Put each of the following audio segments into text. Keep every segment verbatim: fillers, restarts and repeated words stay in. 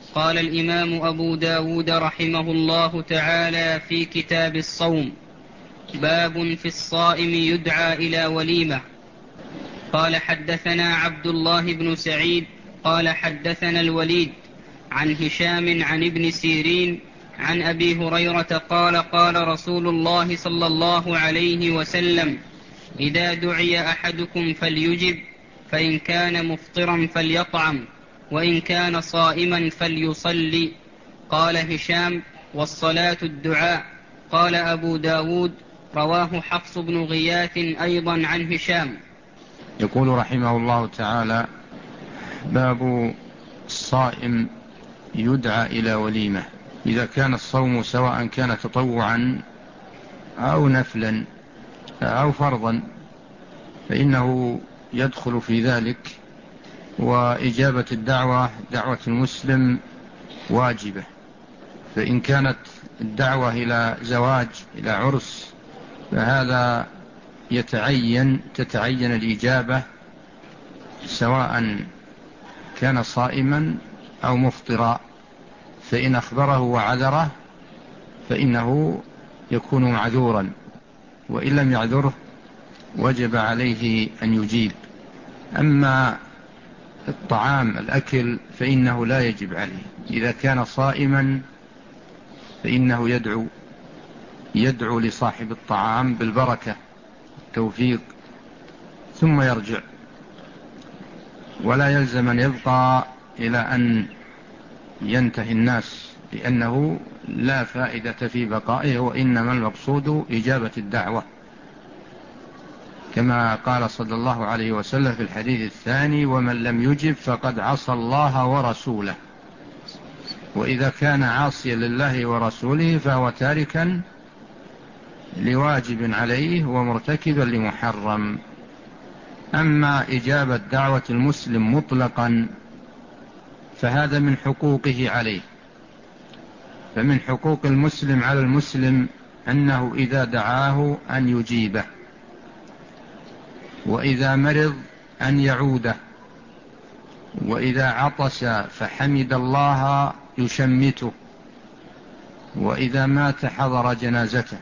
قال الإمام أبو داود رحمه الله تعالى في كتاب الصوم: باب في الصائم يدعى إلى وليمة. قال حدثنا عبد الله بن سعيد قال حدثنا الوليد عن هشام عن ابن سيرين عن أبي هريرة قال قال رسول الله صلى الله عليه وسلم: إذا دعي أحدكم فليجب، فإن كان مفطرا فليطعم، وإن كان صائما فليصلي. قال هشام: والصلاة الدعاء. قال أبو داود: رواه حفص بن غياث أيضا عن هشام. يقول رحمه الله تعالى: باب الصائم يدعى إلى وليمة. إذا كان الصوم سواء كان تطوعا أو نفلا أو فرضا فإنه يدخل في ذلك، وإجابة الدعوة دعوة المسلم واجبة. فإن كانت الدعوة إلى زواج إلى عرس فهذا يتعين تتعين الإجابة سواء كان صائما أو مفطرا، فإن أخبره وعذره فإنه يكون معذورا، وإن لم يعذره وجب عليه أن يجيب. أما الطعام الأكل فإنه لا يجب عليه. إذا كان صائما فإنه يدعو يدعو لصاحب الطعام بالبركة التوفيق ثم يرجع، ولا يلزم أن يبقى إلى أن ينتهي الناس، لأنه لا فائدة في بقائه، وإنما المقصود إجابة الدعوة، كما قال صلى الله عليه وسلم في الحديث الثاني: ومن لم يجب فقد عصى الله ورسوله. وإذا كان عاصيا لله ورسوله فهو تاركا لواجب عليه ومرتكبا لمحرم. أما إجابة دعوة المسلم مطلقا فهذا من حقوقه عليه. فمن حقوق المسلم على المسلم أنه إذا دعاه أن يجيبه، وإذا مرض أن يعوده، وإذا عطس فحمد الله يشمته، وإذا مات حضر جنازته.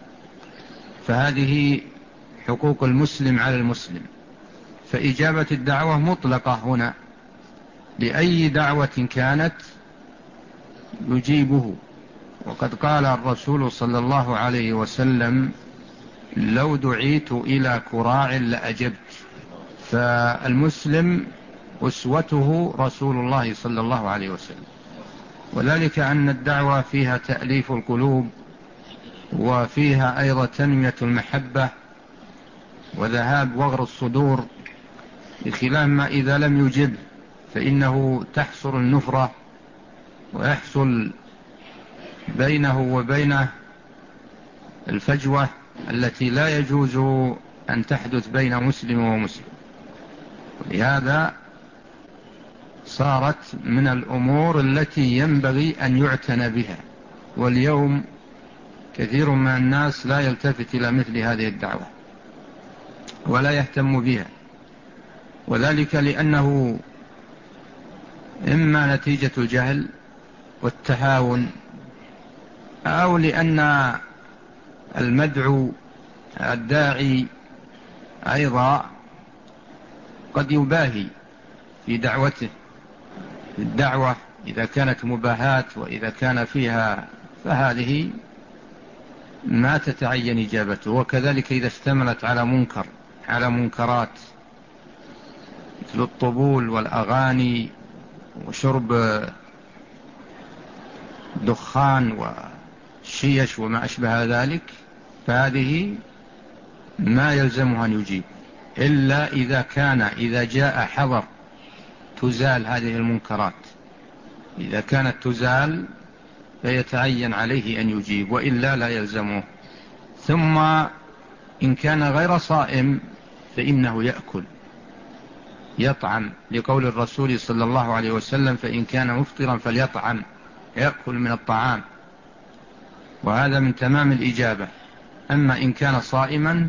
فهذه حقوق المسلم على المسلم. فإجابة الدعوة مطلقة هنا، لأي دعوة كانت يجيبه. وقد قال الرسول صلى الله عليه وسلم: لو دعيت إلى كراع لأجبت. فالمسلم أسوته رسول الله صلى الله عليه وسلم، وذلك أن الدعوة فيها تأليف القلوب، وفيها أيضا تنمية المحبة وذهاب وغر الصدور، بخلاف ما إذا لم يجب فإنه تحصل النفرة ويحصل بينه وبينه الفجوة التي لا يجوز أن تحدث بين مسلم ومسلم. لهذا صارت من الأمور التي ينبغي أن يعتنى بها، واليوم كثير من الناس لا يلتفت إلى مثل هذه الدعوة ولا يهتم بها، وذلك لأنه إما نتيجة الجهل والتهاون، أو لأن المدعو الداعي أيضا قد يباهي في دعوته. الدعوة إذا كانت مباهاة وإذا كان فيها فهذه ما تتعين إجابته. وكذلك إذا اشتملت على منكر على منكرات مثل الطبول والأغاني وشرب دخان والشيش وما أشبه ذلك، فهذه ما يلزمها أن يجيب، إلا إذا كان إذا جاء حضر تزال هذه المنكرات. إذا كانت تزال فيتعين عليه أن يجيب، وإلا لا يلزمه. ثم إن كان غير صائم فإنه يأكل يطعم، لقول الرسول صلى الله عليه وسلم: فإن كان مفطرا فليطعم، يأكل من الطعام، وهذا من تمام الإجابة. أما إن كان صائما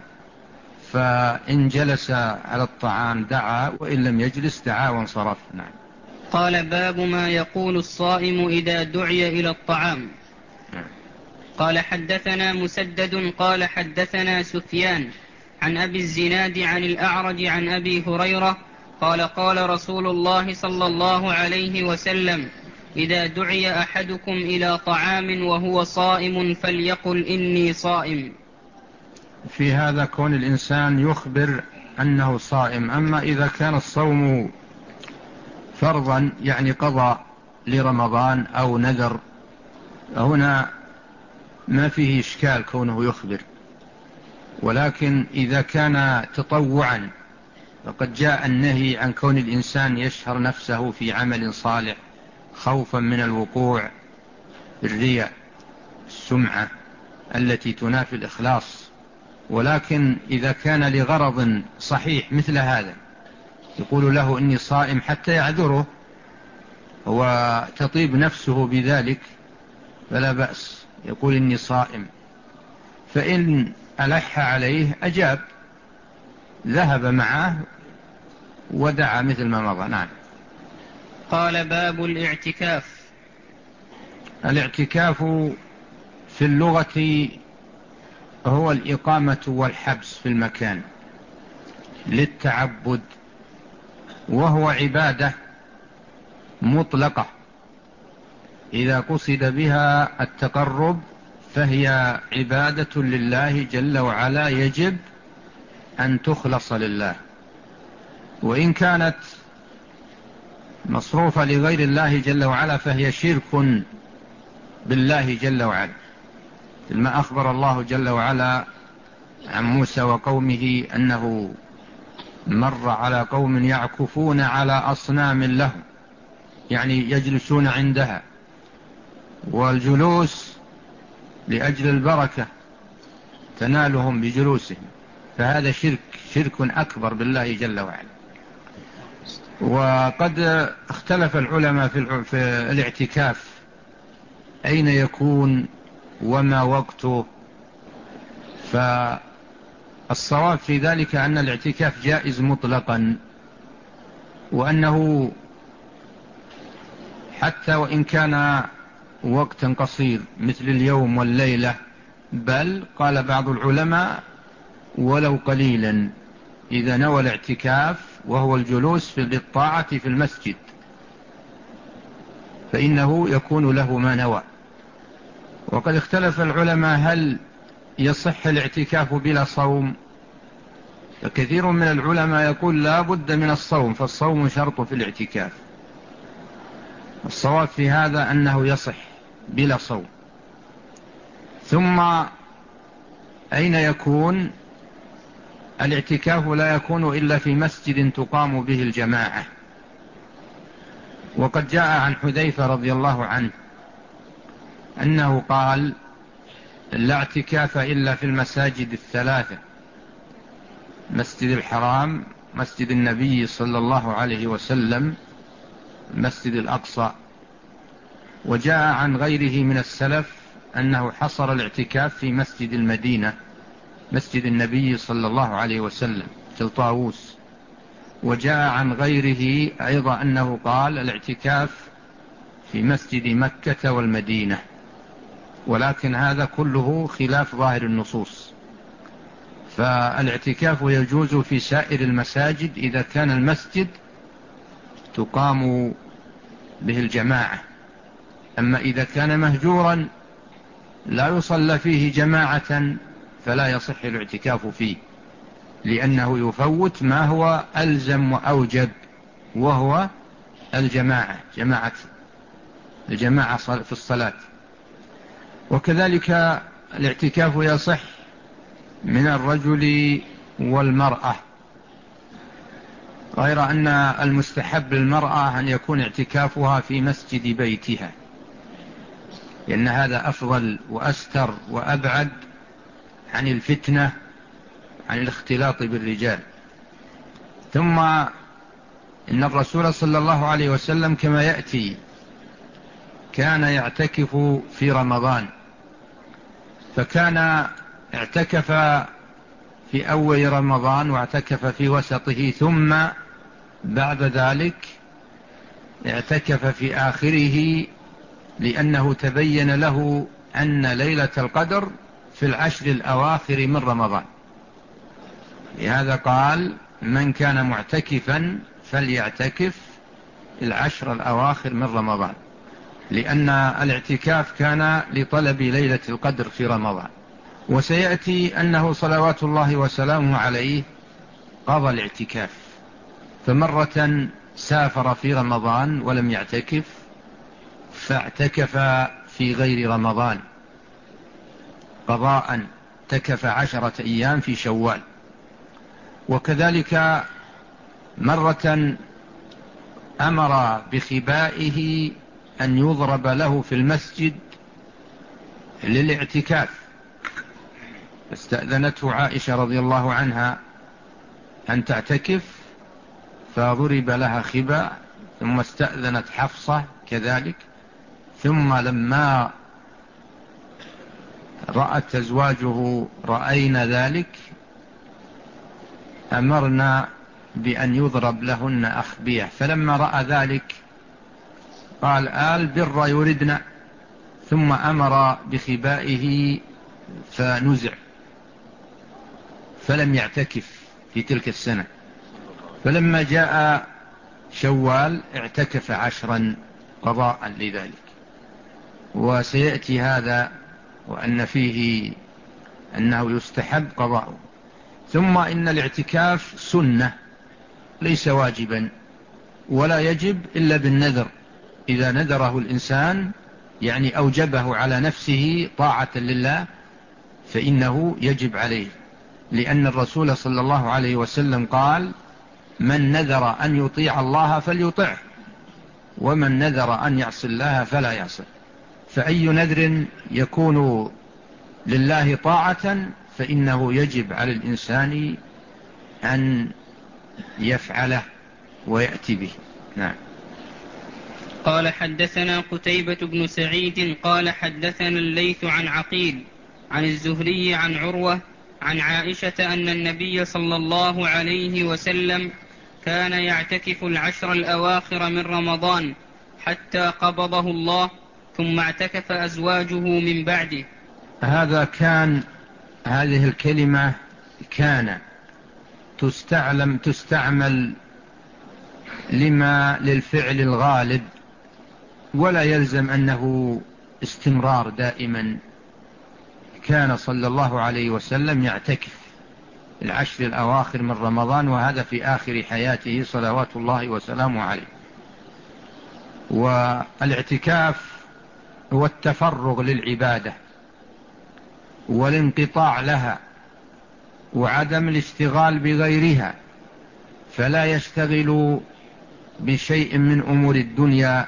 فإن جلس على الطعام دعا، وإن لم يجلس دعا وانصرف. نعم. قال باب ما يقول الصائم إذا دعي إلى الطعام. قال حدثنا مسدد قال حدثنا سفيان عن أبي الزناد عن الأعرج عن أبي هريرة قال قال رسول الله صلى الله عليه وسلم إذا دعي أحدكم إلى طعام وهو صائم فليقل إني صائم. في هذا كون الإنسان يخبر أنه صائم. أما إذا كان الصوم فرضا يعني قضاء لرمضان أو نذر، هنا ما فيه إشكال كونه يخبر. ولكن إذا كان تطوعا فقد جاء النهي عن كون الإنسان يشهر نفسه في عمل صالح خوفا من الوقوع بالرياء السمعة التي تنافي الإخلاص. ولكن إذا كان لغرض صحيح مثل هذا يقول له إني صائم حتى يعذره وتطيب نفسه بذلك فلا بأس، يقول إني صائم. فإن ألح عليه أجاب، ذهب معه ودعا مثل ما مضى. نعم. قال باب الاعتكاف. الاعتكاف في اللغة هو الإقامة والحبس في المكان للتعبد، وهو عبادة مطلقة إذا قصد بها التقرب فهي عبادة لله جل وعلا يجب أن تخلص لله. وإن كانت مصروفة لغير الله جل وعلا فهي شرك بالله جل وعلا، لما أخبر الله جل وعلا عن موسى وقومه أنه مر على قوم يعكفون على أصنام لهم، يعني يجلسون عندها، والجلوس لأجل البركة تنالهم بجلوسهم، فهذا شرك شرك أكبر بالله جل وعلا. وقد اختلف العلماء في الاعتكاف أين يكون وما وقته، فالصواب في ذلك أن الاعتكاف جائز مطلقا، وأنه حتى وإن كان وقتا قصير مثل اليوم والليلة، بل قال بعض العلماء ولو قليلا إذا نوى الاعتكاف وهو الجلوس في الطاعة في المسجد فإنه يكون له ما نوى. وقد اختلف العلماء هل يصح الاعتكاف بلا صوم، فكثير من العلماء يقول لا بد من الصوم، فالصوم شرط في الاعتكاف. الصواب في هذا أنه يصح بلا صوم. ثم أين يكون؟ الاعتكاف لا يكون إلا في مسجد تقام به الجماعة. وقد جاء عن حذيفة رضي الله عنه أنه قال لا اعتكاف إلا في المساجد الثلاثة: مسجد الحرام، مسجد النبي صلى الله عليه وسلم، مسجد الأقصى. وجاء عن غيره من السلف أنه حصر الاعتكاف في مسجد المدينة، مسجد النبي صلى الله عليه وسلم تلطاووس. وجاء عن غيره أيضا أنه قال الاعتكاف في مسجد مكة والمدينة، ولكن هذا كله خلاف ظاهر النصوص. فالاعتكاف يجوز في سائر المساجد إذا كان المسجد تقام به الجماعة. أما إذا كان مهجورا لا يصلى فيه جماعة فلا يصح الاعتكاف فيه، لأنه يفوت ما هو ألزم وأوجب، وهو الجماعة، جماعة الجماعة في الصلاة. وكذلك الاعتكاف يصح من الرجل والمرأة، غير أن المستحب للمرأة أن يكون اعتكافها في مسجد بيتها، لأن هذا أفضل وأستر وأبعد عن الفتنة، عن الاختلاط بالرجال. ثم إن الرسول صلى الله عليه وسلم كما يأتي كان يعتكف في رمضان، فكان اعتكف في أول رمضان واعتكف في وسطه، ثم بعد ذلك اعتكف في آخره لأنه تبين له أن ليلة القدر في العشر الأواخر من رمضان. لهذا قال من كان معتكفا فليعتكف العشر الأواخر من رمضان، لأن الاعتكاف كان لطلب ليلة القدر في رمضان. وسيأتي أنه صلوات الله وسلامه عليه قضى الاعتكاف، فمرة سافر في رمضان ولم يعتكف فاعتكف في غير رمضان قضاء، اعتكف عشرة أيام في شوال. وكذلك مرة أمر بخبائه أن يضرب له في المسجد للاعتكاف، فاستأذنته عائشة رضي الله عنها أن تعتكف فضرب لها خباء، ثم استأذنت حفصة كذلك، ثم لما رأت أزواجه رأينا ذلك أمرنا بأن يضرب لهن أخبية، فلما رأى ذلك قال آل بر يردنا، ثم أمر بخبائه فنزع فلم يعتكف في تلك السنة. فلما جاء شوال اعتكف عشرا قضاء لذلك. وسيأتي هذا وأن فيه أنه يستحب قضاءه. ثم إن الاعتكاف سنة ليس واجبا، ولا يجب إلا بالنذر، إذا نذره الإنسان يعني أوجبه على نفسه طاعة لله فإنه يجب عليه، لأن الرسول صلى الله عليه وسلم قال من نذر أن يطيع الله فليطعه، ومن نذر أن يعصي الله فلا يعصي. فأي نذر يكون لله طاعة فإنه يجب على الإنسان أن يفعله ويأتي به. نعم. قال حدثنا قتيبة بن سعيد قال حدثنا الليث عن عقيل عن الزهري عن عروة عن عائشة أن النبي صلى الله عليه وسلم كان يعتكف العشر الأواخر من رمضان حتى قبضه الله، ثم اعتكف أزواجه من بعده. هذا كان، هذه الكلمة كان تستعلم تستعمل لما للفعل الغالب، ولا يلزم أنه استمرار دائما. كان صلى الله عليه وسلم يعتكف العشر الأواخر من رمضان، وهذا في آخر حياته صلوات الله وسلامه عليه. والاعتكاف هو التفرغ للعبادة والانقطاع لها وعدم الاشتغال بغيرها، فلا يشتغل بشيء من أمور الدنيا،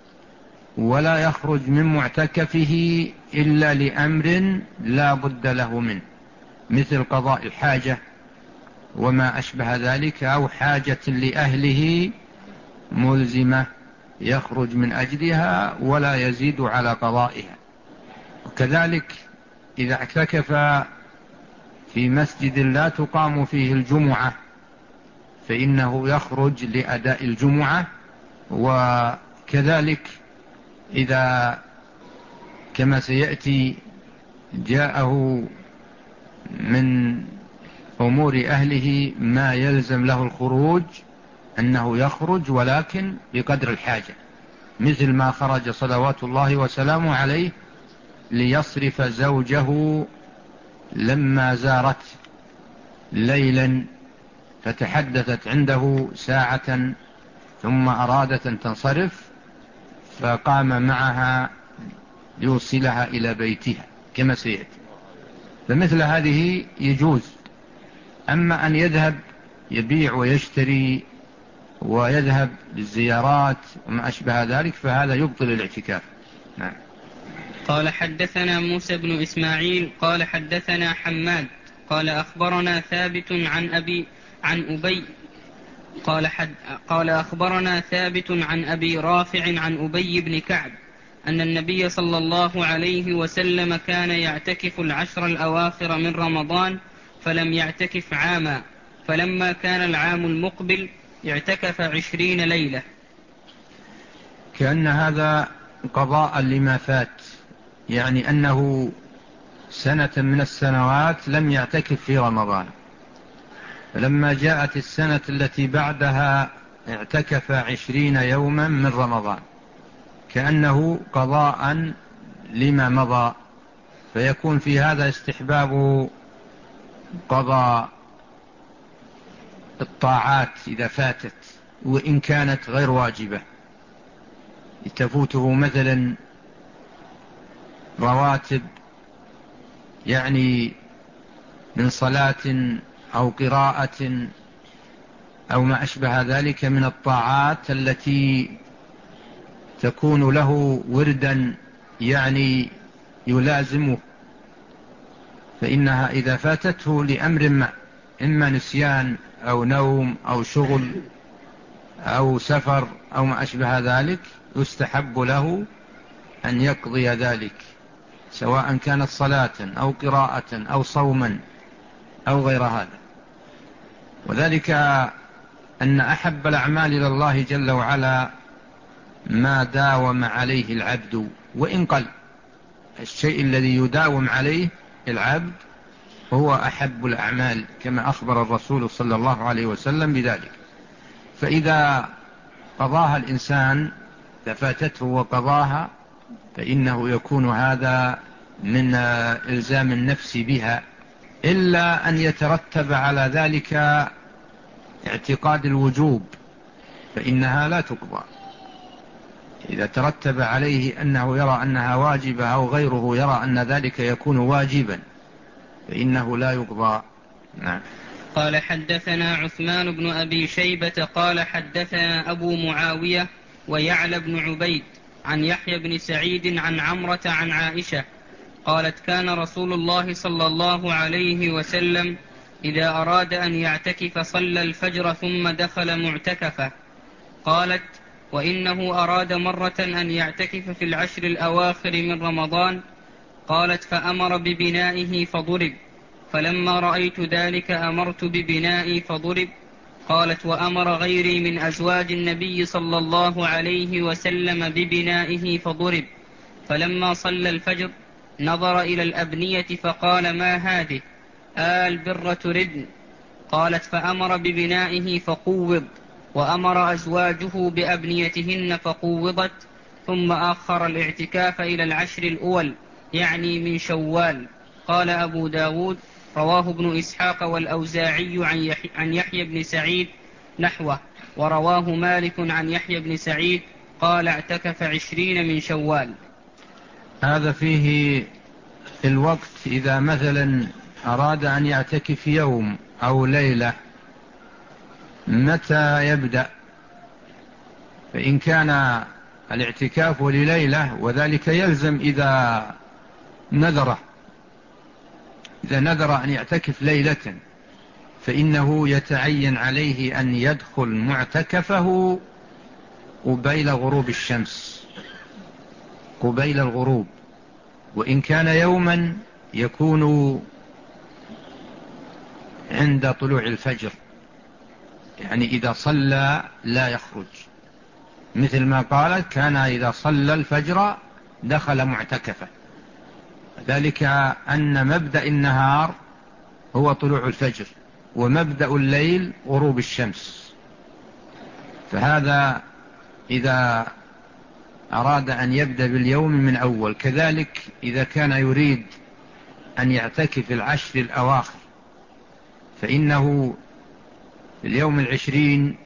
ولا يخرج من معتكفه إلا لأمر لا بد له منه، مثل قضاء الحاجة وما أشبه ذلك، أو حاجة لأهله ملزمة يخرج من أجلها ولا يزيد على قضائها. وكذلك إذا اعتكف في مسجد لا تقام فيه الجمعة فإنه يخرج لأداء الجمعة. وكذلك إذا كما سيأتي جاءه من أمور أهله ما يلزم له الخروج أنه يخرج ولكن بقدر الحاجة، مثل ما خرج صلوات الله وسلامه عليه ليصرف زوجه لما زارت ليلا فتحدثت عنده ساعة ثم أرادت أن تنصرف فقام معها ليوصلها إلى بيتها كما سيأتي. فمثل هذه يجوز. أما أن يذهب يبيع ويشتري ويذهب للزيارات وما أشبه ذلك فهذا يبطل الاعتكاف. نعم. قال حدثنا موسى بن إسماعيل قال حدثنا حماد قال أخبرنا ثابت عن أبي عن أبي قال, حد قال أخبرنا ثابت عن أبي رافع عن أبي بن كعب أن النبي صلى الله عليه وسلم كان يعتكف العشر الأواخر من رمضان فلم يعتكف عاما، فلما كان العام المقبل اعتكف عشرين ليلة. كأن هذا قضاء لما فات، يعني أنه سنة من السنوات لم يعتكف في رمضان، فلما جاءت السنة التي بعدها اعتكف عشرين يوما من رمضان، كأنه قضاء لما مضى، فيكون في هذا استحباب قضاء الطاعات إذا فاتت وإن كانت غير واجبة، تفوته مثلا رواتب يعني من صلاة أو قراءة أو ما أشبه ذلك من الطاعات التي تكون له وردا يعني يلازمه، فإنها إذا فاتته لأمر ما، إما نسيان أو نوم أو شغل أو سفر أو ما أشبه ذلك، يستحب له أن يقضي ذلك، سواء كانت صلاة أو قراءة أو صوما أو غير هذا. وذلك أن أحب الأعمال إلى الله جل وعلا ما داوم عليه العبد وإن قل، الشيء الذي يداوم عليه العبد هو أحب الأعمال، كما أخبر الرسول صلى الله عليه وسلم بذلك. فإذا قضاها الإنسان فاتته وقضاها، فإنه يكون هذا من إلزام النفس بها، إلا أن يترتب على ذلك اعتقاد الوجوب فإنها لا تقضى. إذا ترتب عليه أنه يرى أنها واجبة أو غيره يرى أن ذلك يكون واجبا فإنه لا يقضى. نعم. قال حدثنا عثمان بن أبي شيبة قال حدثنا أبو معاوية ويعلى بن عبيد عن يحيى بن سعيد عن عمرة عن عائشة قالت كان رسول الله صلى الله عليه وسلم إذا أراد أن يعتكف صلى الفجر ثم دخل معتكفه. قالت وإنه أراد مرة أن يعتكف في العشر الأواخر من رمضان. قالت فأمر ببنائه فضرب، فلما رأيت ذلك أمرت ببنائي فضرب. قالت وأمر غيري من أزواج النبي صلى الله عليه وسلم ببنائه فضرب، فلما صلى الفجر نظر إلى الأبنية فقال ما هذه؟ آل بر تردن. قالت فأمر ببنائه فقوض، وأمر أزواجه بأبنيتهن فقوضت، ثم أخر الاعتكاف إلى العشر الأول يعني من شوال. قال أبو داود رواه ابن إسحاق والأوزاعي عن يحيى بن سعيد نحوه، ورواه مالك عن يحيى بن سعيد قال اعتكف عشرين من شوال. هذا فيه الوقت، إذا مثلا أراد أن يعتكف يوم أو ليلة متى يبدأ؟ فإن كان الاعتكاف لليلة وذلك يلزم إذا نذر إذا نذر أن يعتكف ليلة فإنه يتعين عليه أن يدخل معتكفه قبيل غروب الشمس، قبيل الغروب، وإن كان يوما يكون عند طلوع الفجر، يعني إذا صلى لا يخرج، مثل ما قالت كان إذا صلى الفجر دخل معتكفه، ذلك أن مبدأ النهار هو طلوع الفجر ومبدأ الليل غروب الشمس. فهذا إذا أراد أن يبدأ باليوم من أول. كذلك إذا كان يريد أن يعتكف العشر الأواخر فإنه اليوم العشرين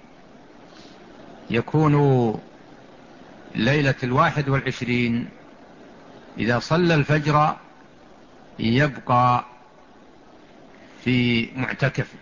يكون ليلة الواحد والعشرين، إذا صلى الفجر يبقى في معتكفه.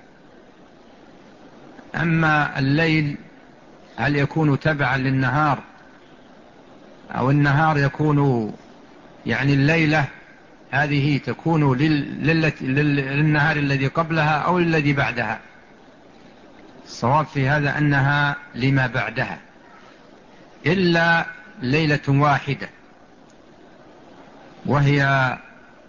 أما الليل هل يكون تبعا للنهار أو النهار يكون يعني الليلة هذه تكون للنهار الذي قبلها أو الذي بعدها؟ الصواب في هذا أنها لما بعدها، إلا ليلة واحدة وهي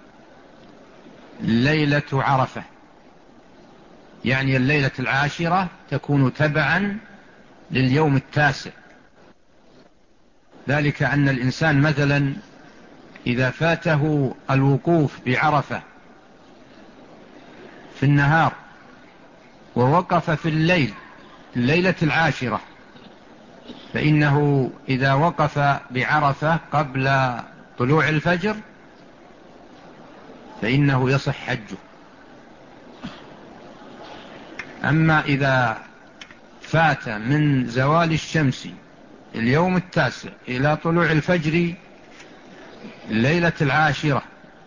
ليلة عرفة، يعني الليلة العاشرة تكون تبعا لليوم التاسع، ذلك أن الإنسان مثلا إذا فاته الوقوف بعرفة في النهار ووقف في الليل الليلة العاشرة، فإنه إذا وقف بعرفة قبل طلوع الفجر فإنه يصح حجه. أما إذا فات من زوال الشمس اليوم التاسع إلى طلوع الفجر الليلة العاشرة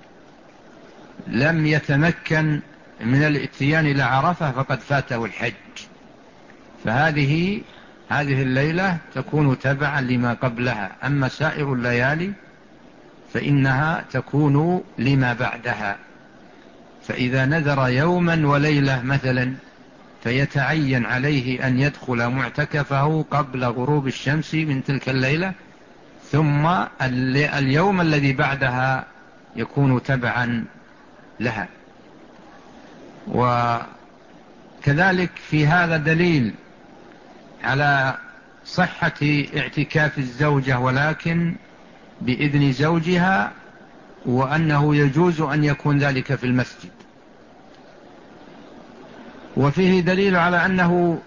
لم يتمكن من الاتيان إلى عرفة فقد فاته الحج، فهذه هذه الليلة تكون تبعا لما قبلها. أما سائر الليالي فإنها تكون لما بعدها. فإذا نذر يوما وليلة مثلا فيتعين عليه أن يدخل معتكفه قبل غروب الشمس من تلك الليلة، ثم اليوم الذي بعدها يكون تبعا لها. وكذلك في هذا دليل على صحة اعتكاف الزوجة ولكن بإذن زوجها، وأنه يجوز أن يكون ذلك في المسجد. وفيه دليل على أنه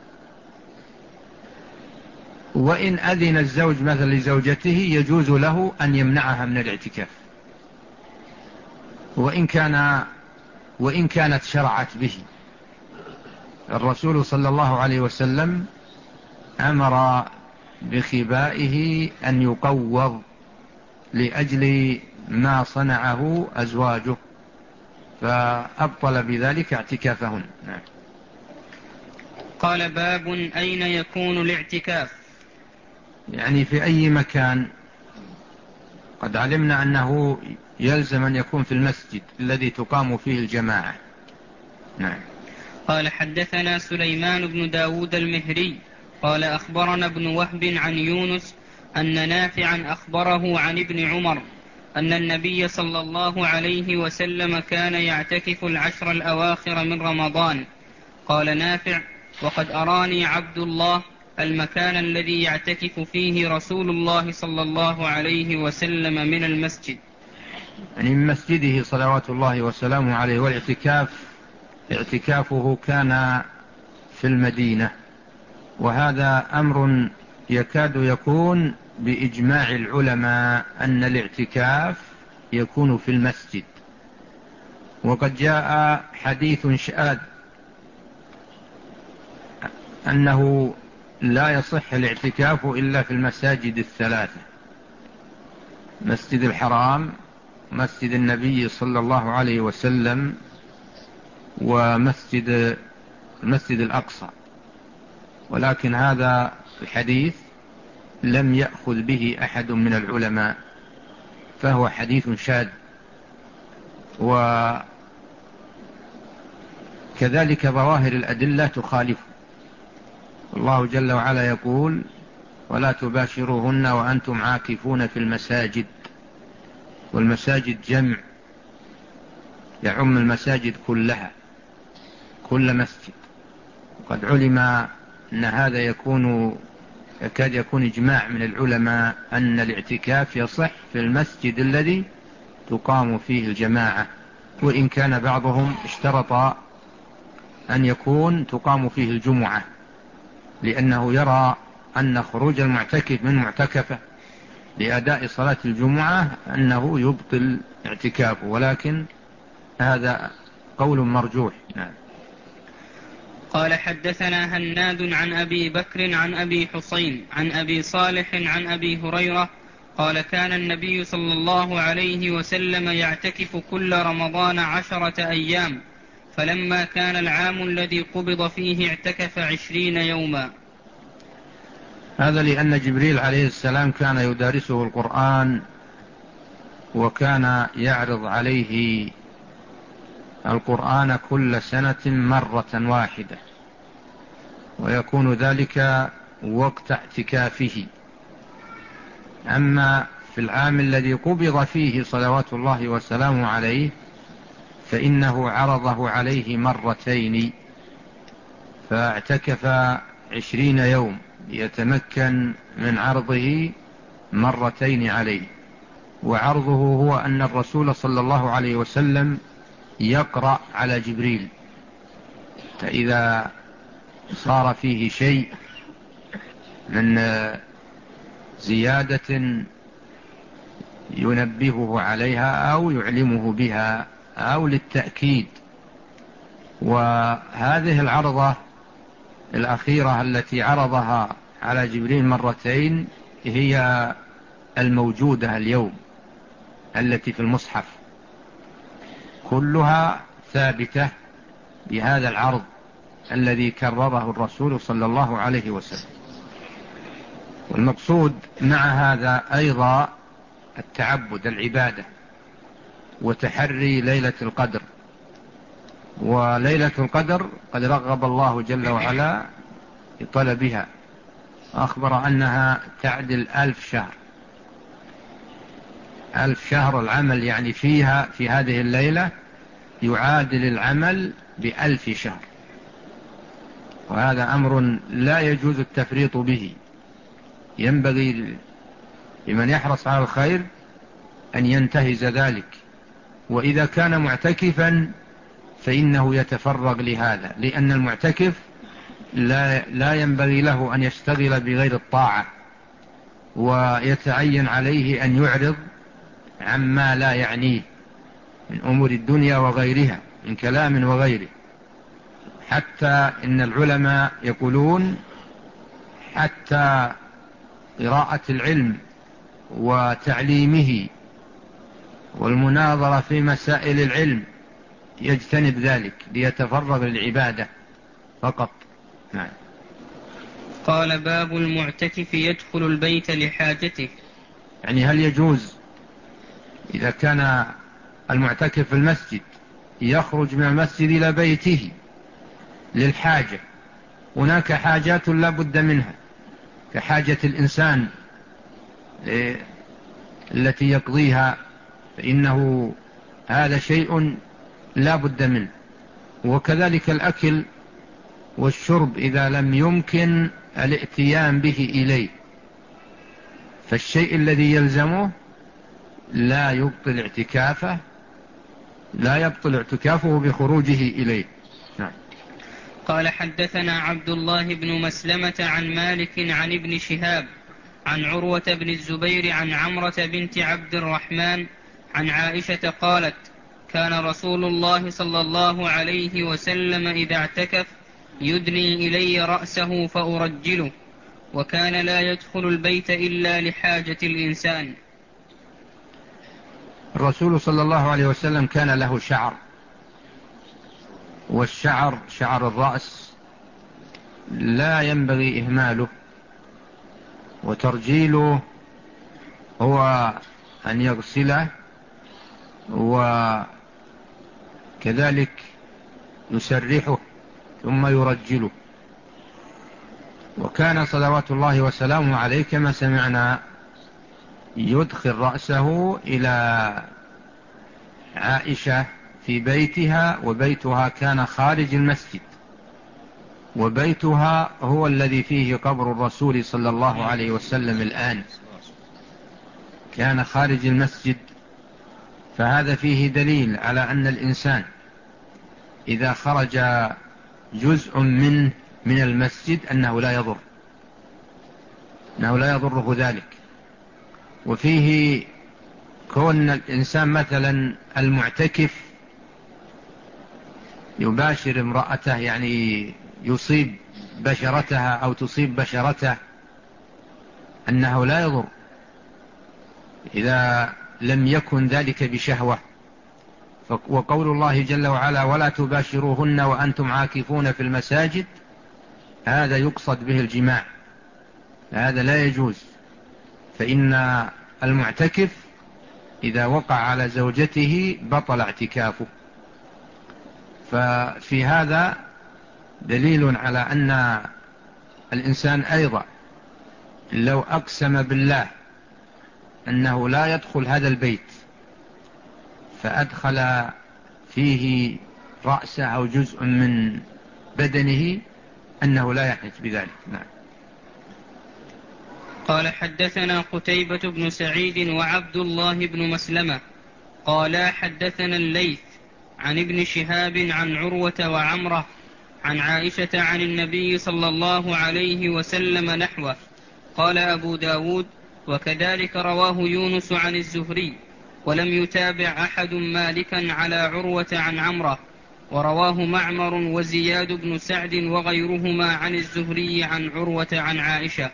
وإن أذن الزوج مثل لزوجته يجوز له أن يمنعها من الاعتكاف، وإن كان وإن كانت شرعت به. الرسول صلى الله عليه وسلم أمر بخبائه أن يقوض لأجل ما صنعه أزواجه، فأبطل بذلك اعتكافهن. نعم. قال: باب أين يكون الاعتكاف؟ يعني في أي مكان. قد علمنا أنه يلزم أن يكون في المسجد الذي تقام فيه الجماعة. نعم. قال: حدثنا سليمان بن داود المهري قال: أخبرنا ابن وهب عن يونس أن نافعا أخبره عن ابن عمر أن النبي صلى الله عليه وسلم كان يعتكف العشر الأواخر من رمضان. قال نافع: وقد أراني عبد الله المكان الذي يعتكف فيه رسول الله صلى الله عليه وسلم من المسجد، يعني من مسجده صلوات الله وسلامه عليه. والاعتكاف اعتكافه كان في المدينة، وهذا أمر يكاد يكون بإجماع العلماء أن الاعتكاف يكون في المسجد. وقد جاء حديث شاذ أنه لا يصح الاعتكاف إلا في المساجد الثلاثة: مسجد الحرام، مسجد النبي صلى الله عليه وسلم، ومسجد المسجد الأقصى. ولكن هذا الحديث لم يأخذ به أحد من العلماء، فهو حديث شاذ. وكذلك ظواهر الأدلة تخالف. الله جل وعلا يقول: ولا تباشروهن وأنتم عاكفون في المساجد. والمساجد جمع يعم المساجد كلها، كل مسجد. وقد علم أن هذا يكون يكاد يكون إجماع من العلماء أن الاعتكاف يصح في المسجد الذي تقام فيه الجماعة، وإن كان بعضهم اشترط أن يكون تقام فيه الجمعة، لأنه يرى أن خروج المعتكف من معتكفه لأداء صلاة الجمعة أنه يبطل اعتكافه، ولكن هذا قول مرجوح. نعم. قال: حدثنا هناد عن أبي بكر عن أبي حسين عن أبي صالح عن أبي هريرة قال: كان النبي صلى الله عليه وسلم يعتكف كل رمضان عشرة أيام، فلما كان العام الذي قبض فيه اعتكف عشرين يوما. هذا لأن جبريل عليه السلام كان يدارسه القرآن، وكان يعرض عليه القرآن كل سنة مرة واحدة، ويكون ذلك وقت اعتكافه. أما في العام الذي قبض فيه صلوات الله وسلامه عليه فإنه عرضه عليه مرتين، فاعتكف عشرين يوم ليتمكن من عرضه مرتين عليه. وعرضه هو أن الرسول صلى الله عليه وسلم يقرأ على جبريل، فإذا صار فيه شيء من زيادة ينبهه عليها أو يعلمه بها أو للتأكيد. وهذه العرضة الأخيرة التي عرضها على جبريل مرتين هي الموجودة اليوم التي في المصحف، كلها ثابتة بهذا العرض الذي كرره الرسول صلى الله عليه وسلم. والمقصود مع هذا أيضا التعبد، العبادة، وتحري ليلة القدر. وليلة القدر قد رغب الله جل وعلا في طلبها، أخبر أنها تعدل ألف شهر، ألف شهر العمل يعني فيها في هذه الليلة يعادل العمل بألف شهر. وهذا أمر لا يجوز التفريط به، ينبغي لمن يحرص على الخير أن ينتهز ذلك. وإذا كان معتكفا فإنه يتفرغ لهذا، لأن المعتكف لا, لا ينبغي له أن يشتغل بغير الطاعة، ويتعين عليه أن يعرض عما لا يعنيه من أمور الدنيا وغيرها من كلام وغيره. حتى إن العلماء يقولون حتى قراءة العلم وتعليمه والمناظرة في مسائل العلم يجتنب ذلك ليتفرغ للعبادة فقط. نعم. قال: باب المعتكف يدخل البيت لحاجته. يعني هل يجوز إذا كان المعتكف في المسجد يخرج من المسجد إلى بيته للحاجة؟ هناك حاجات لا بد منها، كحاجة الإنسان التي يقضيها، فإنه هذا شيء لا بد منه. وكذلك الأكل والشرب إذا لم يمكن الائتيان به إليه، فالشيء الذي يلزمه لا يبطل اعتكافه لا يبطل اعتكافه بخروجه إليه. نعم. قال: حدثنا عبد الله بن مسلمة عن مالك عن ابن شهاب عن عروة بن الزبير عن عمرة بنت عبد الرحمن عن عائشة قالت: كان رسول الله صلى الله عليه وسلم إذا اعتكف يدني إلي رأسه فأرجله، وكان لا يدخل البيت إلا لحاجة الإنسان. الرسول صلى الله عليه وسلم كان له شعر، والشعر شعر الرأس لا ينبغي إهماله، وترجيله هو أن يغسله وكذلك يسرحه ثم يرجله. وكان صلوات الله وسلامه عليه كما سمعنا يدخل رأسه إلى عائشة في بيتها، وبيتها كان خارج المسجد، وبيتها هو الذي فيه قبر الرسول صلى الله عليه وسلم الآن، كان خارج المسجد. فهذا فيه دليل على أن الإنسان إذا خرج جزء منه من المسجد أنه لا يضر أنه لا يضره ذلك. وفيه كون الإنسان مثلا المعتكف يباشر امرأته، يعني يصيب بشرتها أو تصيب بشرته، أنه لا يضر إذا لم يكن ذلك بشهوة. وقول الله جل وعلا: ولا تباشروهن وأنتم عاكفون في المساجد، هذا يقصد به الجماع، هذا لا يجوز. فإن المعتكف إذا وقع على زوجته بطل اعتكافه. ففي هذا دليل على أن الإنسان أيضا لو أقسم بالله أنه لا يدخل هذا البيت فأدخل فيه رأسه أو جزء من بدنه أنه لا يحنث بذلك. نعم. قال حدثنا قتيبة بن سعيد وعبد الله بن مسلمة قالا حدثنا الليث عن ابن شهاب عن عروة وعمرة عن عائشة عن النبي صلى الله عليه وسلم نحوه. قال أبو داود وكذلك رواه يونس عن الزهري ولم يتابع أحد مالكا على عروة عن عمرة، ورواه معمر وزياد بن سعد وغيرهما عن الزهري عن عروة عن عائشة.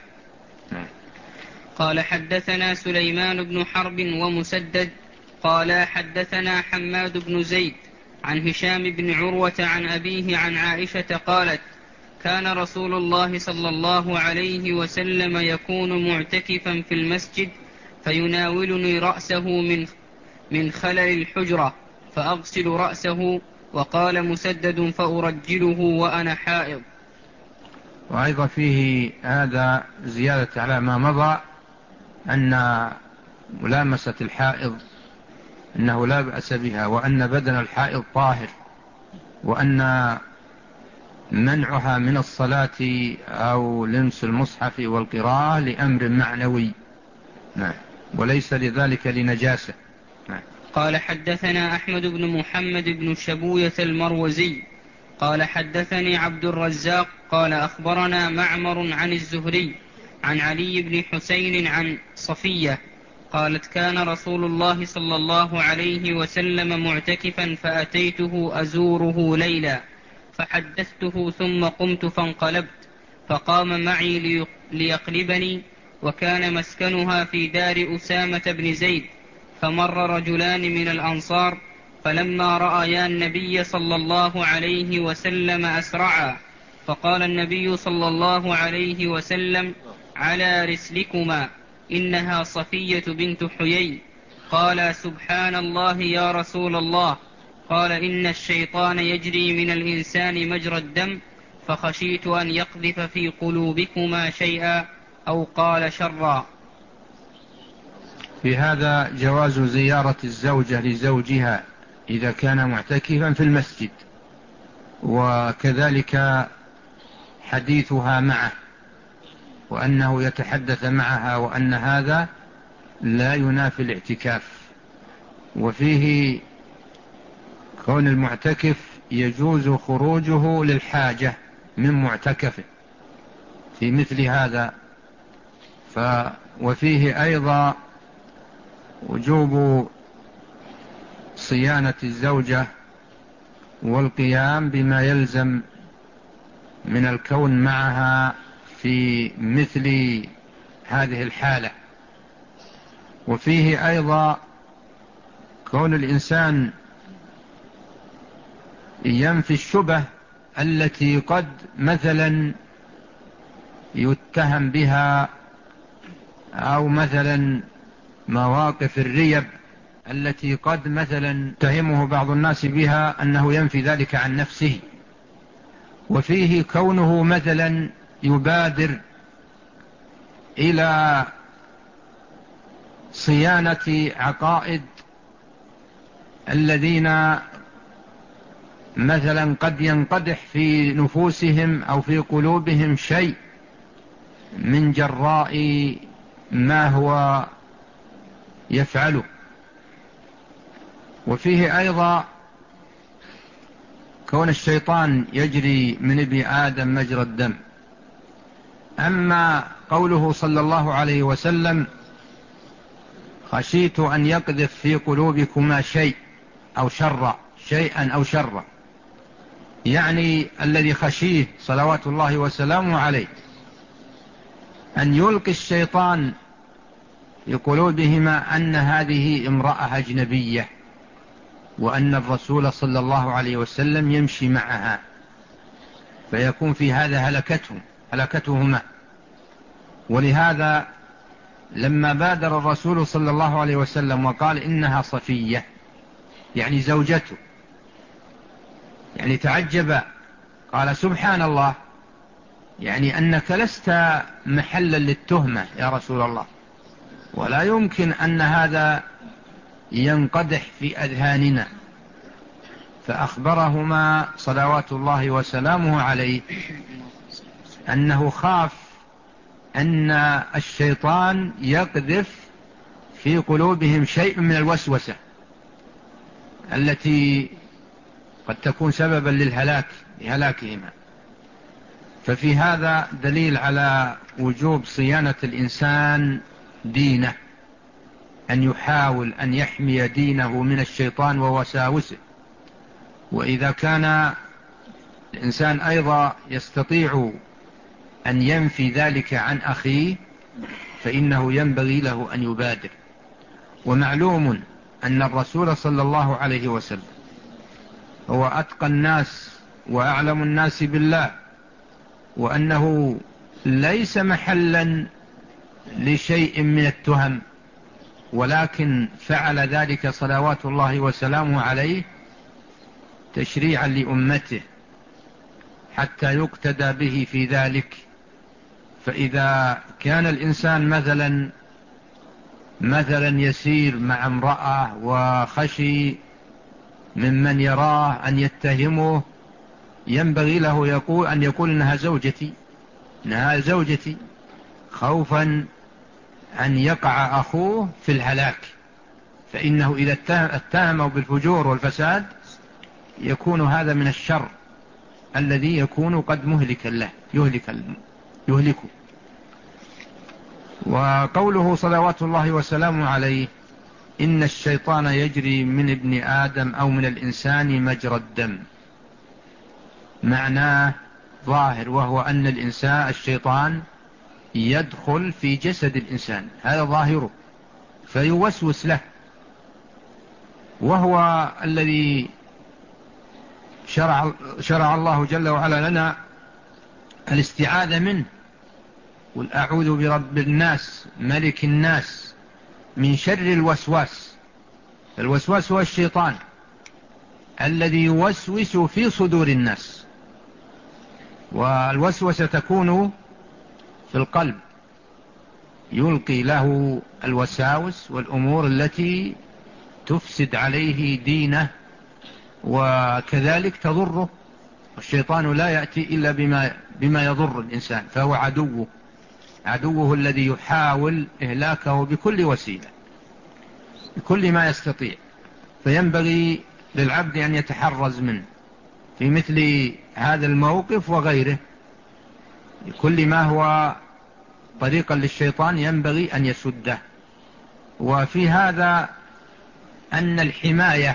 قال حدثنا سليمان بن حرب ومسدد قال حدثنا حماد بن زيد عن هشام بن عروة عن أبيه عن عائشة قالت كان رسول الله صلى الله عليه وسلم يكون معتكفا في المسجد فيناولني رأسه من من خلل الحجرة فأغسل رأسه. وقال مسدد فأرجله وأنا حائض. وأيضا فيه هذا زيادة على ما مضى أن ملامسة الحائض أنه لا بأس بها، وأن بدن الحائض طاهر، وأن منعها من الصلاة أو لمس المصحف والقراءة لأمر معنوي، نعم، وليس لذلك لنجاسة. نعم. قال حدثنا أحمد بن محمد بن شبوية المروزي قال حدثني عبد الرزاق قال أخبرنا معمر عن الزهري عن علي بن حسين عن صفية قالت كان رسول الله صلى الله عليه وسلم معتكفا فأتيته أزوره ليلا فحدثته ثم قمت فانقلبت فقام معي ليقلبني، وكان مسكنها في دار أسامة بن زيد، فمر رجلان من الأنصار فلما رأيا النبي صلى الله عليه وسلم أسرعا، فقال النبي صلى الله عليه وسلم على رسلكما إنها صفية بنت حيي. قال سبحان الله يا رسول الله. قال إن الشيطان يجري من الإنسان مجرى الدم فخشيت أن يقذف في قلوبكما شيئا أو قال شرا. في هذا جواز زيارة الزوجة لزوجها إذا كان معتكفا في المسجد، وكذلك حديثها معه، وأنه يتحدث معها، وأن هذا لا ينافي الاعتكاف. وفيه كون المعتكف يجوز خروجه للحاجة من معتكفه في مثل هذا. ف وفيه أيضا وجوب صيانة الزوجة والقيام بما يلزم من الكون معها في مثل هذه الحالة. وفيه أيضا كون الإنسان ينفي الشبه التي قد مثلا يتهم بها، أو مثلا مواقف الريب التي قد مثلا تهمه بعض الناس بها أنه ينفي ذلك عن نفسه. وفيه كونه مثلا يبادر إلى صيانة عقائد الذين مثلا قد ينقدح في نفوسهم أو في قلوبهم شيء من جراء ما هو يفعله. وفيه أيضا كون الشيطان يجري من ابن آدم مجرى الدم. أما قوله صلى الله عليه وسلم خشيت أن يقذف في قلوبكما شيء أو شر شيئا أو شر، يعني الذي خشيه صلوات الله وسلامه عليه أن يلقي الشيطان في قلوبهما أن هذه امرأة أجنبية، وأن الرسول صلى الله عليه وسلم يمشي معها، فيكون في هذا هلكتهم هلكتهما. ولهذا لما بادر الرسول صلى الله عليه وسلم وقال إنها صفية يعني زوجته، يعني تعجب، قال سبحان الله، يعني أنك لست محلا للتهمة يا رسول الله، ولا يمكن أن هذا ينقدح في أذهاننا. فأخبرهما صلوات الله وسلامه عليه أنه خاف أن الشيطان يقذف في قلوبهم شيء من الوسوسة التي قد تكون سببا للهلاك لهلاكهما. ففي هذا دليل على وجوب صيانة الإنسان دينه، أن يحاول أن يحمي دينه من الشيطان ووساوسه. وإذا كان الإنسان أيضا يستطيع أن ينفي ذلك عن أخيه فإنه ينبغي له أن يبادر. ومعلوم أن الرسول صلى الله عليه وسلم هو أتقى الناس وأعلم الناس بالله، وأنه ليس محلا لشيء من التهم، ولكن فعل ذلك صلوات الله وسلامه عليه تشريعا لأمته حتى يقتدى به في ذلك. فإذا كان الإنسان مثلا مثلا يسير مع امرأة وخشي ممن يراه أن يتهمه، ينبغي له يقول أن يقول إنها زوجتي إنها زوجتي خوفا أن يقع أخوه في الهلاك. فإنه إذا اتهمه بالفجور والفساد يكون هذا من الشر الذي يكون قد مهلكا له يهلك يهلكه. وقوله صلوات الله وسلامه عليه إن الشيطان يجري من ابن آدم أو من الإنسان مجرى الدم، معناه ظاهر، وهو أن الإنسان الشيطان يدخل في جسد الإنسان، هذا ظاهره، فيوسوس له، وهو الذي شرع, شرع الله جل وعلا لنا الاستعاذة منه. قل أعوذ برب الناس ملك الناس من شر الوسواس. الوسواس هو الشيطان الذي يوسوس في صدور الناس، والوسوسة تكون في القلب، يلقي له الوساوس والأمور التي تفسد عليه دينه وكذلك تضره. الشيطان لا يأتي إلا بما, بما يضر الإنسان، فهو عدوه عدوه الذي يحاول إهلاكه بكل وسيلة بكل ما يستطيع. فينبغي للعبد أن يتحرز منه في مثل هذا الموقف وغيره. كل ما هو طريقا للشيطان ينبغي أن يسده. وفي هذا أن الحماية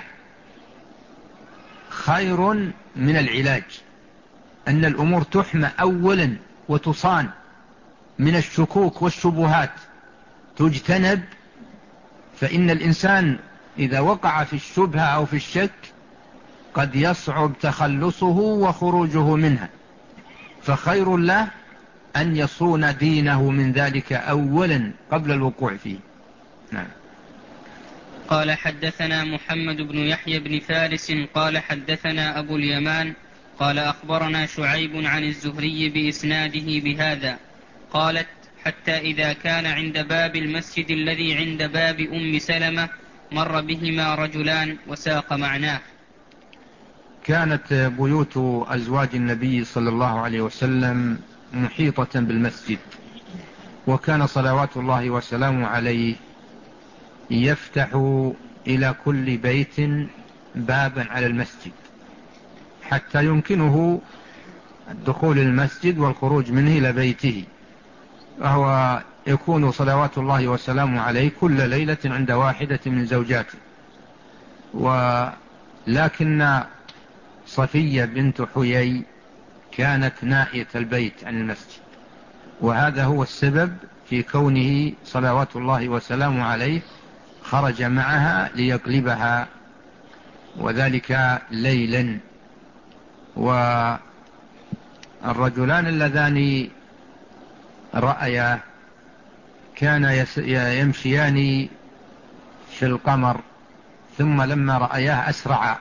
خير من العلاج، أن الأمور تحمى أولا وتصان من الشكوك والشبهات تجتنب. فإن الإنسان إذا وقع في الشبهة أو في الشك قد يصعب تخلصه وخروجه منها، فخير له أن يصون دينه من ذلك أولا قبل الوقوع فيه. نعم. قال حدثنا محمد بن يحيى بن فارس قال حدثنا أبو اليمان قال أخبرنا شعيب عن الزهري بإسناده بهذا قالت حتى إذا كان عند باب المسجد الذي عند باب أم سلمة مر بهما رجلان وساق معناه. كانت بيوت أزواج النبي صلى الله عليه وسلم محيطة بالمسجد، وكان صلوات الله وسلامه عليه يفتح إلى كل بيت بابا على المسجد حتى يمكنه الدخول المسجد والخروج منه إلى بيته. وهو يكون صلوات الله وسلامه عليه كل ليلة عند واحدة من زوجاته. ولكن صفية بنت حيي كانت نائية البيت عن المسجد، وهذا هو السبب في كونه صلوات الله وسلامه عليه خرج معها ليقلبها، وذلك ليلا. والرجلان اللذان رأيا كان يمشيان في القمر، ثم لما رأياه أسرعا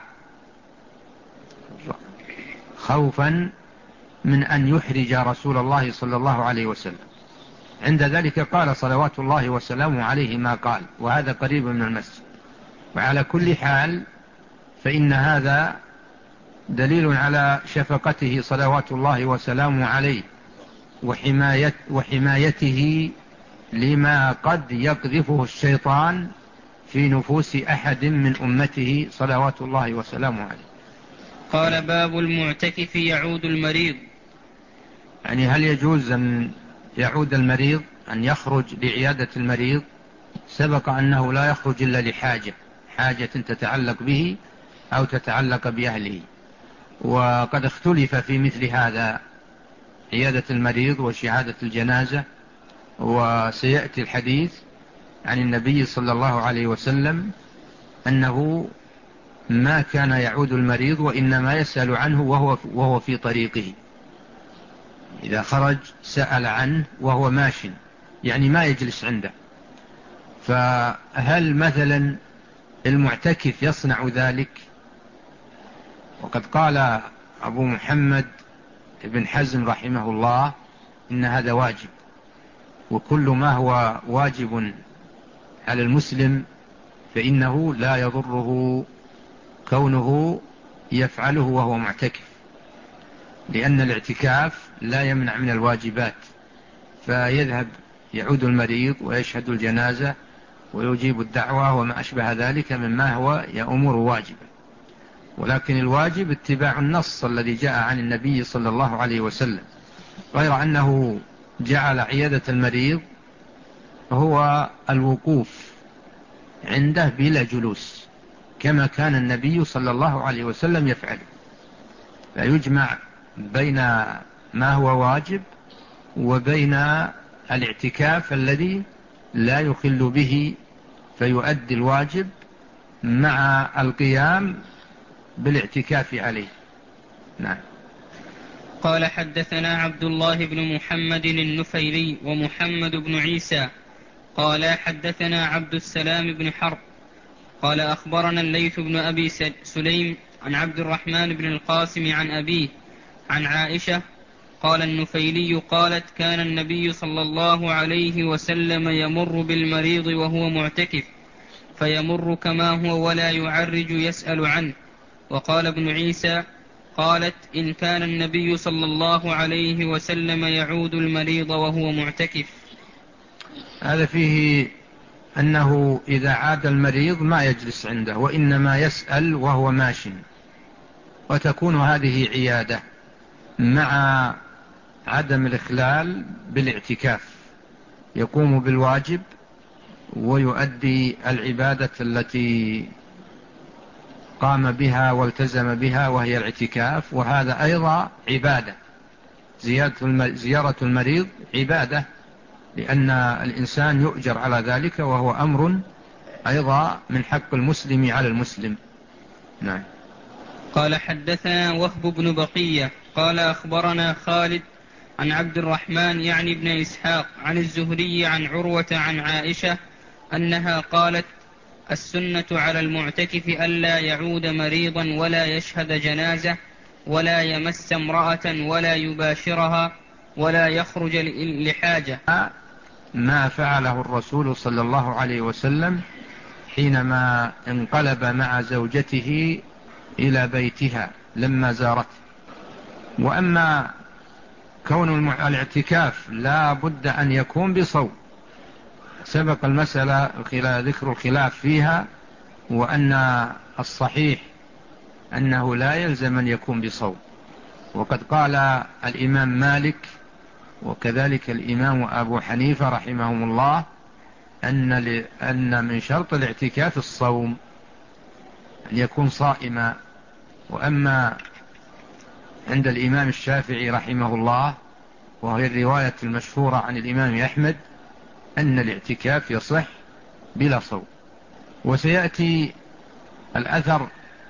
خوفا من أن يحرج رسول الله صلى الله عليه وسلم. عند ذلك قال صلوات الله وسلامه عليه ما قال، وهذا قريب من المسجد. وعلى كل حال فإن هذا دليل على شفقته صلوات الله وسلامه عليه وحماية وحمايته لما قد يقذفه الشيطان في نفوس أحد من أمته صلوات الله وسلامه عليه. قال باب المعتكف يعود المريض. يعني هل يجوز أن يعود المريض، أن يخرج لعيادة المريض؟ سبق أنه لا يخرج إلا لحاجة حاجة تتعلق به أو تتعلق بأهله، وقد اختلف في مثل هذا، عيادة المريض وشهادة الجنازة. وسيأتي الحديث عن النبي صلى الله عليه وسلم أنه ما كان يعود المريض وإنما يسأل عنه وهو, وهو في طريقه. إذا خرج سأل عنه وهو ماشٍ، يعني ما يجلس عنده. فهل مثلا المعتكف يصنع ذلك؟ وقد قال أبو محمد ابن حزم رحمه الله إن هذا واجب، وكل ما هو واجب على المسلم فإنه لا يضره كونه يفعله وهو معتكف، لأن الاعتكاف لا يمنع من الواجبات. فيذهب يعود المريض ويشهد الجنازة ويجيب الدعوة وما أشبه ذلك مما هو يأمر واجبا، ولكن الواجب اتباع النص الذي جاء عن النبي صلى الله عليه وسلم، غير أنه جعل عيادة المريض هو الوقوف عنده بلا جلوس كما كان النبي صلى الله عليه وسلم يفعل. فيجمع بين ما هو واجب وبين الاعتكاف الذي لا يخل به، فيؤدي الواجب مع القيام بالاعتكاف عليه. نعم. قال حدثنا عبد الله بن محمد النفيلي ومحمد بن عيسى قال حدثنا عبد السلام بن حرب قال أخبرنا الليث بن أبي سليم عن عبد الرحمن بن القاسم عن أبيه عن عائشة قال النفيلي قالت كان النبي صلى الله عليه وسلم يمر بالمريض وهو معتكف فيمر كما هو ولا يعرج يسأل عنه. وقال ابن عيسى قالت إن كان النبي صلى الله عليه وسلم يعود المريض وهو معتكف. هذا فيه أنه إذا عاد المريض ما يجلس عنده وإنما يسأل وهو ماشٍ، وتكون هذه عيادة مع عدم الإخلال بالاعتكاف، يقوم بالواجب ويؤدي العبادة التي قام بها والتزم بها وهي الاعتكاف، وهذا أيضا عبادة. زيارة المريض عبادة، لأن الإنسان يؤجر على ذلك، وهو أمر أيضا من حق المسلم على المسلم. نعم. قال حدثنا وهب بن بقية قال أخبرنا خالد عن عبد الرحمن يعني ابن إسحاق عن الزهري عن عروة عن عائشة أنها قالت السنة على المعتكف ألا يعود مريضا ولا يشهد جنازة ولا يمس امرأة ولا يباشرها ولا يخرج لحاجة. ما فعله الرسول صلى الله عليه وسلم حينما انقلب مع زوجته إلى بيتها لما زارته. وأما كون الاعتكاف لا بد أن يكون بصوم، سبق المسألة ذكر الخلاف فيها، وأن الصحيح أنه لا يلزم أن يكون بصوم. وقد قال الإمام مالك وكذلك الإمام أبو حنيفة رحمهم الله أن, أن من شرط الاعتكاف الصوم، أن يكون صائما. وأما عند الإمام الشافعي رحمه الله، وهي الرواية المشهورة عن الإمام أحمد، أن الاعتكاف يصح بلا صوم. وسيأتي الأثر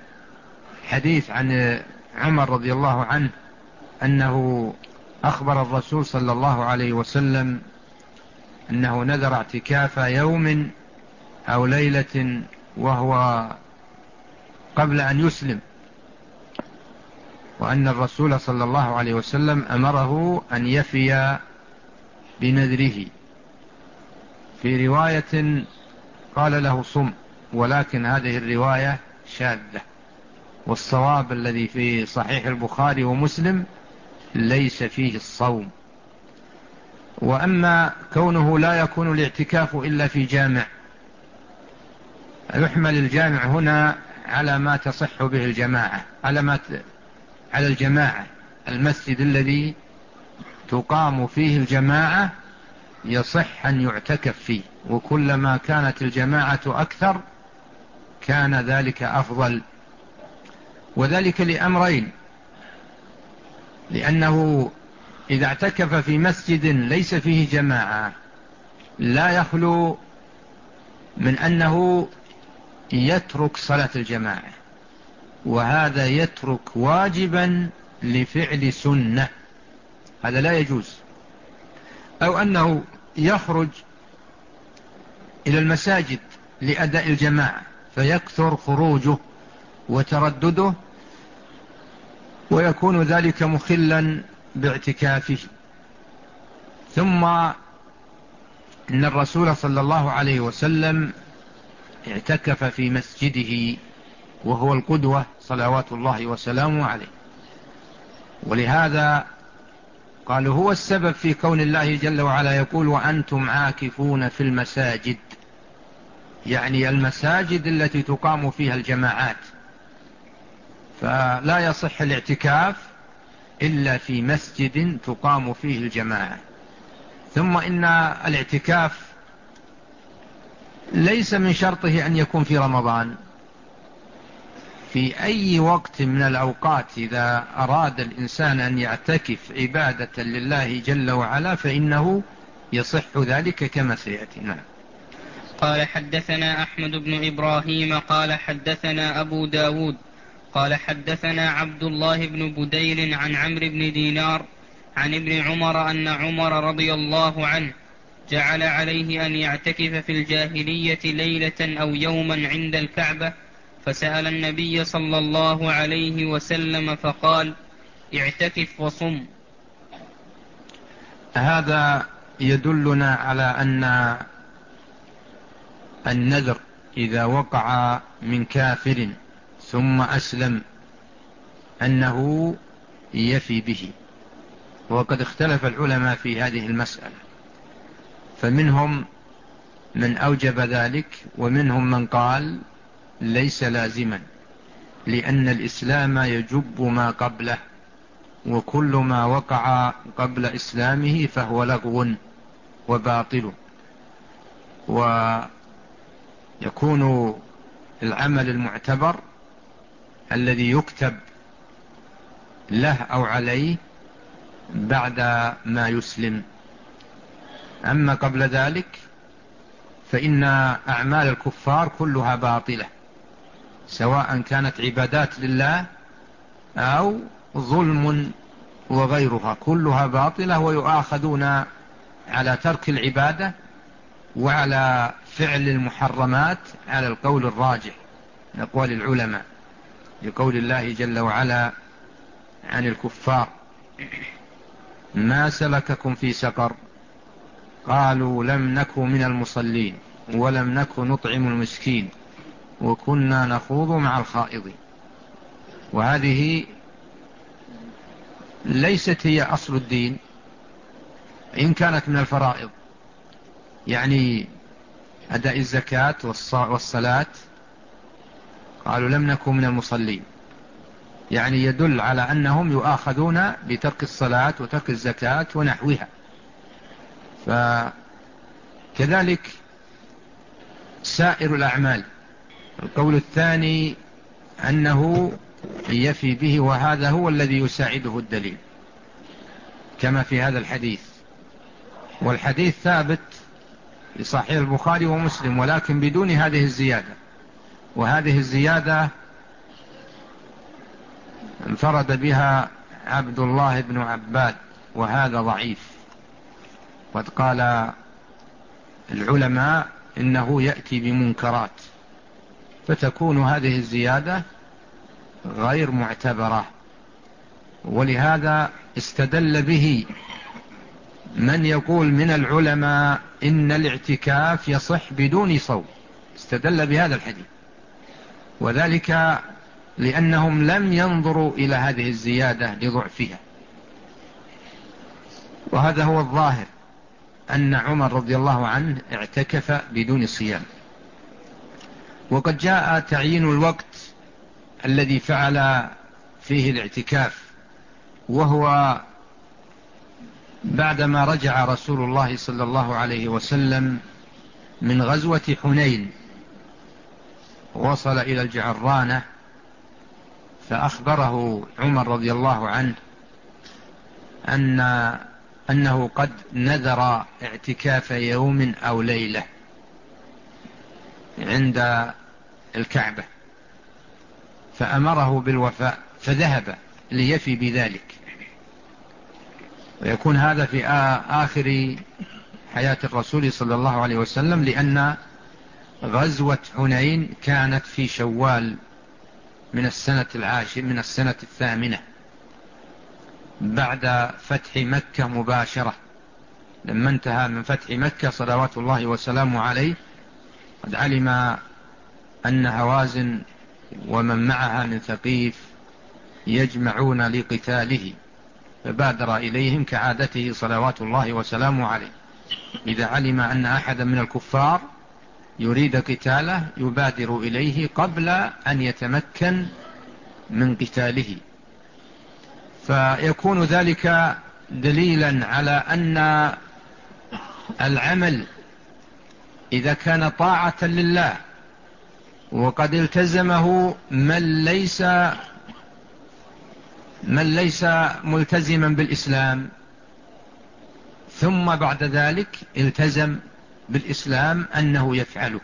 حديث عن عمر رضي الله عنه أنه أخبر الرسول صلى الله عليه وسلم أنه نذر اعتكاف يوم أو ليلة وهو قبل أن يسلم، وأن الرسول صلى الله عليه وسلم أمره أن يفي بنذره. في رواية قال له صم، ولكن هذه الرواية شاذة، والصواب الذي في صحيح البخاري ومسلم ليس فيه الصوم، وأما كونه لا يكون الاعتكاف إلا في جامع، يحمل الجامع هنا على ما تصح به الجماعة، على ما ت... على الجماعة، المسجد الذي تقام فيه الجماعة يصح أن يعتكف فيه، وكلما كانت الجماعة أكثر كان ذلك أفضل، وذلك لأمرين: لأنه إذا اعتكف في مسجد ليس فيه جماعة لا يخلو من أنه يترك صلاة الجماعة، وهذا يترك واجبا لفعل سنة، هذا لا يجوز. أو أنه يخرج إلى المساجد لأداء الجماعة فيكثر خروجه وتردده، ويكون ذلك مخلا باعتكافه. ثم إن الرسول صلى الله عليه وسلم اعتكف في مسجده وهو القدوة صلوات الله وسلامه عليه، ولهذا قالوا هو السبب في كون الله جل وعلا يقول وأنتم عاكفون في المساجد، يعني المساجد التي تقام فيها الجماعات، فلا يصح الاعتكاف إلا في مسجد تقام فيه الجماعة. ثم إن الاعتكاف ليس من شرطه أن يكون في رمضان، في أي وقت من الأوقات إذا أراد الإنسان أن يعتكف عبادة لله جل وعلا فإنه يصح ذلك كما سيأتي. نعم. قال حدثنا أحمد بن إبراهيم قال حدثنا أبو داود قال حدثنا عبد الله بن بديل عن عمرو بن دينار عن ابن عمر أن عمر رضي الله عنه جعل عليه أن يعتكف في الجاهلية ليلة أو يوما عند الكعبة، فسأل النبي صلى الله عليه وسلم فقال اعتكف وصم. هذا يدلنا على أن النذر إذا وقع من كافر ثم أسلم أنه يفي به، وقد اختلف العلماء في هذه المسألة، فمنهم من أوجب ذلك ومنهم من قال ليس لازما، لأن الإسلام يجب ما قبله، وكل ما وقع قبل إسلامه فهو لغو وباطل، ويكون العمل المعتبر الذي يكتب له أو عليه بعد ما يسلم. أما قبل ذلك فإن أعمال الكفار كلها باطلة، سواء كانت عبادات لله أو ظلم وغيرها، كلها باطلة، ويؤاخذون على ترك العبادة وعلى فعل المحرمات على القول الراجح من أقوال العلماء، لقول الله جل وعلا عن الكفار ما سلككم في سقر قالوا لم نك من المصلين ولم نك نطعم المسكين وكنا نخوض مع الخائضين. وهذه ليست هي أصل الدين إن كانت من الفرائض، يعني أداء الزكاة والصلاة، قالوا لم نكن من المصلين، يعني يدل على أنهم يؤاخذون بترك الصلاة وترك الزكاة ونحوها. فكذلك سائر الأعمال. القول الثاني أنه يفي به، وهذا هو الذي يساعده الدليل كما في هذا الحديث، والحديث ثابت في صحيح البخاري ومسلم ولكن بدون هذه الزيادة، وهذه الزيادة انفرد بها عبد الله بن عباد، وهذا ضعيف. قد قال العلماء إنه يأتي بمنكرات، فتكون هذه الزيادة غير معتبرة، ولهذا استدل به من يقول من العلماء إن الاعتكاف يصح بدون صوم، استدل بهذا الحديث، وذلك لأنهم لم ينظروا إلى هذه الزيادة لضعفها، وهذا هو الظاهر أن عمر رضي الله عنه اعتكف بدون صيام. وقد جاء تعيين الوقت الذي فعل فيه الاعتكاف، وهو بعدما رجع رسول الله صلى الله عليه وسلم من غزوة حنين، وصل إلى الجعرانة، فأخبره عمر رضي الله عنه أن أنه قد نذر اعتكاف يوم أو ليلة عند الكعبة، فأمره بالوفاء، فذهب ليفي بذلك، ويكون هذا في آخر حياة الرسول صلى الله عليه وسلم، لأن غزوة حنين كانت في شوال من السنة العاشر من السنة الثامنة بعد فتح مكة مباشرة. لما انتهى من فتح مكة صلوات الله وسلامه عليه، قد علم أن هوازن ومن معها من ثقيف يجمعون لقتاله، فبادر إليهم كعادته صلوات الله وسلامه عليه. إذا علم أن أحدا من الكفار يريد قتاله يبادر إليه قبل أن يتمكن من قتاله، فيكون ذلك دليلا على أن العمل إذا كان طاعة لله وقد التزمه من ليس من ليس ملتزما بالإسلام، ثم بعد ذلك التزم بالإسلام أنه يفعله،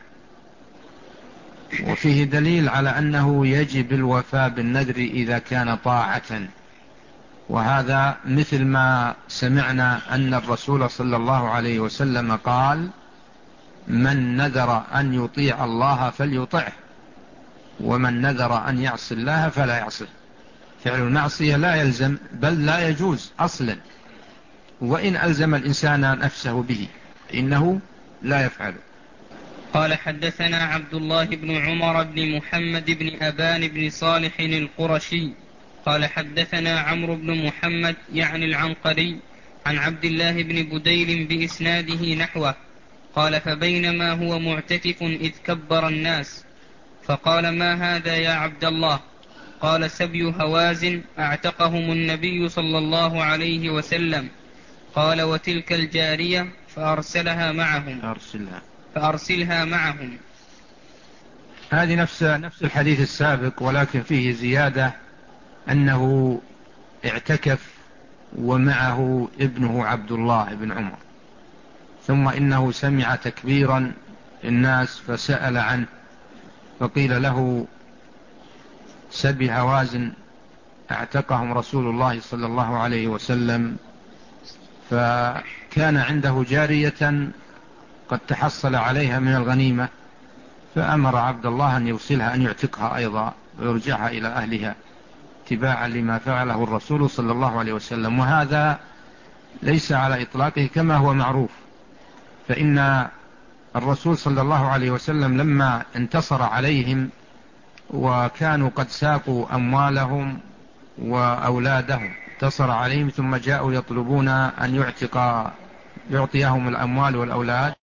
وفيه دليل على أنه يجب الوفاء بالنذر إذا كان طاعة. وهذا مثل ما سمعنا أن الرسول صلى الله عليه وسلم قال: من نذر أن يطيع الله فليطعه، ومن نذر أن يعصي الله فلا يعصيه. فعل المعصية لا يلزم بل لا يجوز أصلا، وإن ألزم الإنسان نفسه به إنه لا يفعله. قال حدثنا عبد الله بن عمر بن محمد بن أبان بن صالح القرشي قال حدثنا عمرو بن محمد يعني العنقري عن عبد الله بن بديل بإسناده نحوه قال: فبينما هو معتكف إذ كبر الناس فقال: ما هذا يا عبد الله؟ قال: سبي هوازن أعتقهم النبي صلى الله عليه وسلم. قال: وتلك الجارية فأرسلها معهم أرسلها فأرسلها معهم. هذه نفس نفس الحديث السابق، ولكن فيه زيادة أنه اعتكف ومعه ابنه عبد الله بن عمر، ثم إنه سمع تكبيرا الناس فسأل عنه، فقيل له: سبي هوازن اعتقهم رسول الله صلى الله عليه وسلم. فكان عنده جارية قد تحصل عليها من الغنيمة، فأمر عبد الله أن يوصلها، أن يعتقها أيضا ويرجعها إلى أهلها اتباعا لما فعله الرسول صلى الله عليه وسلم. وهذا ليس على إطلاقه كما هو معروف، فإن الرسول صلى الله عليه وسلم لما انتصر عليهم وكانوا قد ساقوا أموالهم وأولادهم، انتصر عليهم ثم جاءوا يطلبون أن يعتق يعطيهم الأموال والأولاد،